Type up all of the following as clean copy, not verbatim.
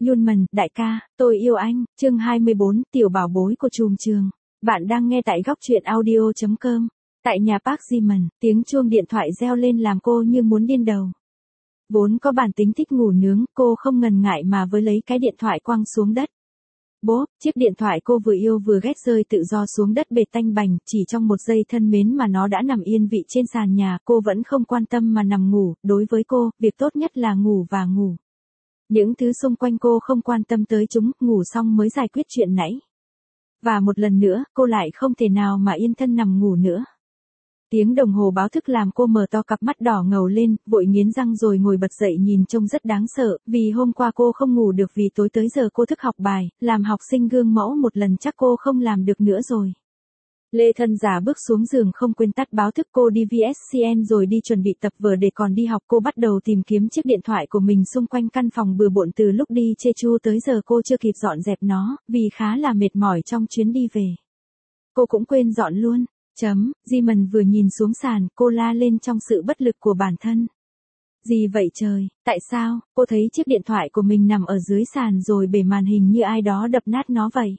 Yunman, đại ca, tôi yêu anh, chương 24, tiểu bảo bối của trùm trường. Bạn đang nghe tại góc truyện audio.com. Tại nhà Park Ji-man, tiếng chuông điện thoại reo lên làm cô như muốn điên đầu. Vốn có bản tính thích ngủ nướng, cô không ngần ngại mà với lấy cái điện thoại quăng xuống đất. Bốp, chiếc điện thoại cô vừa yêu vừa ghét rơi tự do xuống đất bệt tanh bành, chỉ trong một giây thân mến mà nó đã nằm yên vị trên sàn nhà, cô vẫn không quan tâm mà nằm ngủ, đối với cô, việc tốt nhất là ngủ và ngủ. Những thứ xung quanh cô không quan tâm tới chúng, ngủ xong mới giải quyết chuyện nãy. Và một lần nữa, cô lại không thể nào mà yên thân nằm ngủ nữa. Tiếng đồng hồ báo thức làm cô mở to cặp mắt đỏ ngầu lên, vội nghiến răng rồi ngồi bật dậy nhìn trông rất đáng sợ, vì hôm qua cô không ngủ được vì tối tới giờ cô thức học bài, làm học sinh gương mẫu một lần chắc cô không làm được nữa rồi. Lê Thân Giả bước xuống giường không quên tắt báo thức, cô đi VSCN rồi đi chuẩn bị tập vở để còn đi học. Cô bắt đầu tìm kiếm chiếc điện thoại của mình xung quanh căn phòng bừa bộn từ lúc đi Jeju tới giờ cô chưa kịp dọn dẹp nó, vì khá là mệt mỏi trong chuyến đi về. Cô cũng quên dọn luôn. Ji-man vừa nhìn xuống sàn, cô la lên trong sự bất lực của bản thân. Gì vậy trời, tại sao, cô thấy chiếc điện thoại của mình nằm ở dưới sàn rồi bể màn hình như ai đó đập nát nó vậy.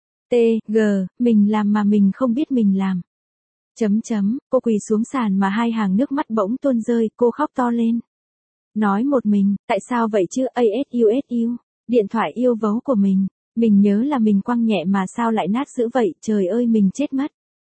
Mình làm mà mình không biết mình làm. Cô quỳ xuống sàn mà hai hàng nước mắt bỗng tuôn rơi, cô khóc to lên. Nói một mình, tại sao vậy chứ, ASUSU, điện thoại yêu dấu của mình nhớ là mình quăng nhẹ mà sao lại nát dữ vậy, trời ơi mình chết mất.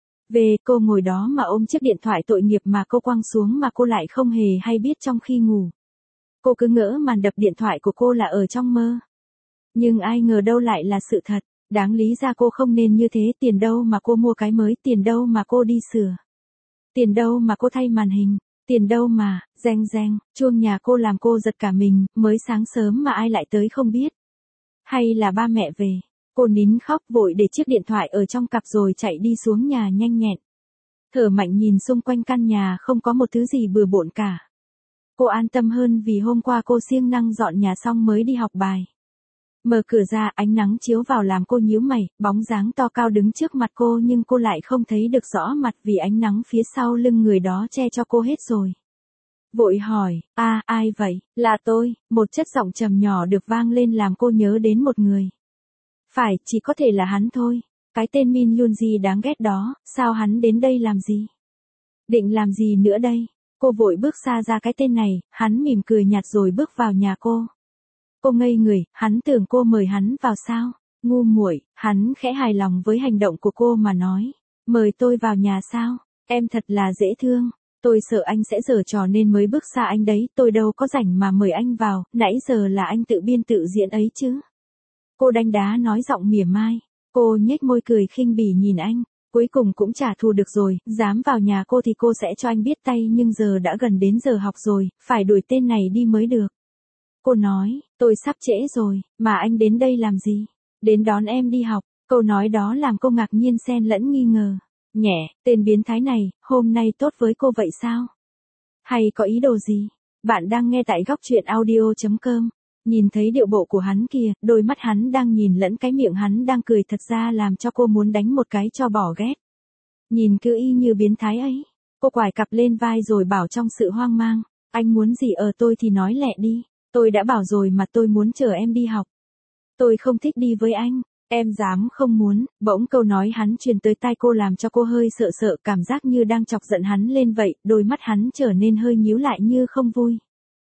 Cô ngồi đó mà ôm chiếc điện thoại tội nghiệp mà cô quăng xuống mà cô lại không hề hay biết trong khi ngủ. Cô cứ ngỡ màn đập điện thoại của cô là ở trong mơ. Nhưng ai ngờ đâu lại là sự thật. Đáng lý ra cô không nên như thế, tiền đâu mà cô mua cái mới, tiền đâu mà cô đi sửa. Tiền đâu mà cô thay màn hình, tiền đâu mà, reng, chuông nhà cô làm cô giật cả mình, mới sáng sớm mà ai lại tới không biết. Hay là ba mẹ về, cô nín khóc vội để chiếc điện thoại ở trong cặp rồi chạy đi xuống nhà nhanh nhẹn. Thở mạnh nhìn xung quanh căn nhà không có một thứ gì bừa bộn cả. Cô an tâm hơn vì hôm qua cô siêng năng dọn nhà xong mới đi học bài. Mở cửa ra, ánh nắng chiếu vào làm cô nhíu mày, bóng dáng to cao đứng trước mặt cô nhưng cô lại không thấy được rõ mặt vì ánh nắng phía sau lưng người đó che cho cô hết rồi. Vội hỏi, ai vậy, là tôi, một chất giọng trầm nhỏ được vang lên làm cô nhớ đến một người. Phải, chỉ có thể là hắn thôi, cái tên Min Yoonji đáng ghét đó, sao hắn đến đây làm gì? Định làm gì nữa đây? Cô vội bước xa ra cái tên này, hắn mỉm cười nhạt rồi bước vào nhà cô. Cô ngây người, hắn tưởng cô mời hắn vào sao? Ngu muội, hắn khẽ hài lòng với hành động của cô mà nói. Mời tôi vào nhà sao? Em thật là dễ thương. Tôi sợ anh sẽ giở trò nên mới bước xa anh đấy, tôi đâu có rảnh mà mời anh vào, nãy giờ là anh tự biên tự diễn ấy chứ. Cô đánh đá nói giọng mỉa mai. Cô nhếch môi cười khinh bỉ nhìn anh. Cuối cùng cũng trả thù được rồi, dám vào nhà cô thì cô sẽ cho anh biết tay nhưng giờ đã gần đến giờ học rồi, phải đuổi tên này đi mới được. Cô nói, tôi sắp trễ rồi, mà anh đến đây làm gì? Đến đón em đi học. Câu nói đó làm cô ngạc nhiên xen lẫn nghi ngờ. Nhẹ, tên biến thái này, hôm nay tốt với cô vậy sao? Hay có ý đồ gì? Bạn đang nghe tại góc truyện audio.com. Nhìn thấy điệu bộ của hắn kìa, đôi mắt hắn đang nhìn lẫn cái miệng hắn đang cười thật ra làm cho cô muốn đánh một cái cho bỏ ghét. Nhìn cứ y như biến thái ấy. Cô quải cặp lên vai rồi bảo trong sự hoang mang. Anh muốn gì ở tôi thì nói lẹ đi. Tôi đã bảo rồi mà tôi muốn chờ em đi học. Tôi không thích đi với anh. Em dám không muốn, bỗng câu nói hắn truyền tới tai cô làm cho cô hơi sợ cảm giác như đang chọc giận hắn lên vậy, đôi mắt hắn trở nên hơi nhíu lại như không vui.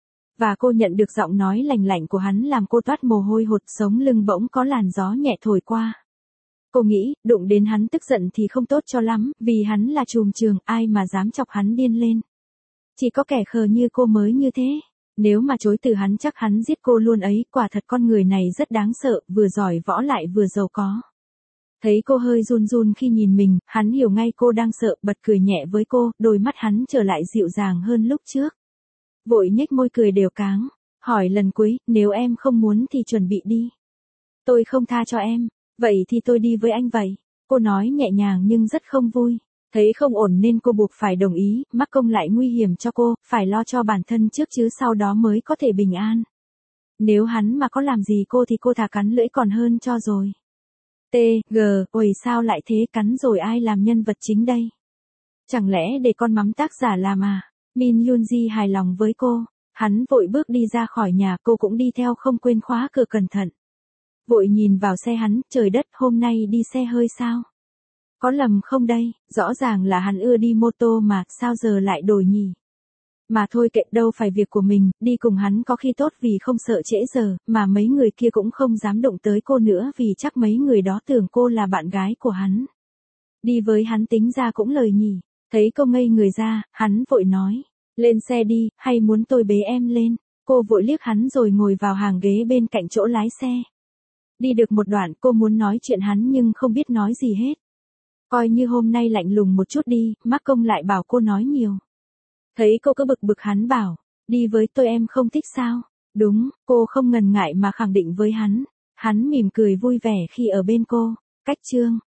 Và cô nhận được giọng nói lành lạnh của hắn làm cô toát mồ hôi hột sống lưng bỗng có làn gió nhẹ thổi qua. Cô nghĩ, đụng đến hắn tức giận thì không tốt cho lắm, vì hắn là trùm trường, ai mà dám chọc hắn điên lên. Chỉ có kẻ khờ như cô mới như thế. Nếu mà chối từ hắn chắc hắn giết cô luôn ấy, quả thật con người này rất đáng sợ, vừa giỏi võ lại vừa giàu có. Thấy cô hơi run run khi nhìn mình, hắn hiểu ngay cô đang sợ, bật cười nhẹ với cô, đôi mắt hắn trở lại dịu dàng hơn lúc trước. Vội nhếch môi cười đều cáng, hỏi lần cuối, nếu em không muốn thì chuẩn bị đi. Tôi không tha cho em, vậy thì tôi đi với anh vậy. Cô nói nhẹ nhàng nhưng rất không vui. Thấy không ổn nên cô buộc phải đồng ý, mắc công lại nguy hiểm cho cô, phải lo cho bản thân trước chứ sau đó mới có thể bình an. Nếu hắn mà có làm gì cô thì cô thà cắn lưỡi còn hơn cho rồi. Ôi sao lại thế, cắn rồi ai làm nhân vật chính đây? Chẳng lẽ để con mắm tác giả làm à? Min Yoonji hài lòng với cô. Hắn vội bước đi ra khỏi nhà, cô cũng đi theo không quên khóa cửa cẩn thận. Vội nhìn vào xe hắn, trời đất, hôm nay đi xe hơi sao? Có lầm không đây, rõ ràng là hắn ưa đi mô tô mà, sao giờ lại đổi nhỉ? Mà thôi kệ, đâu phải việc của mình, đi cùng hắn có khi tốt vì không sợ trễ giờ, mà mấy người kia cũng không dám động tới cô nữa vì chắc mấy người đó tưởng cô là bạn gái của hắn. Đi với hắn tính ra cũng lời nhỉ. Thấy cô ngây người ra, hắn vội nói, lên xe đi, hay muốn tôi bế em lên? Cô vội liếc hắn rồi ngồi vào hàng ghế bên cạnh chỗ lái xe. Đi được một đoạn cô muốn nói chuyện hắn nhưng không biết nói gì hết. Coi như hôm nay lạnh lùng một chút đi, mắc công lại bảo cô nói nhiều. Thấy cô cứ bực hắn bảo, đi với tôi em không thích sao? Đúng, cô không ngần ngại mà khẳng định với hắn. Hắn mỉm cười vui vẻ khi ở bên cô. Cách chương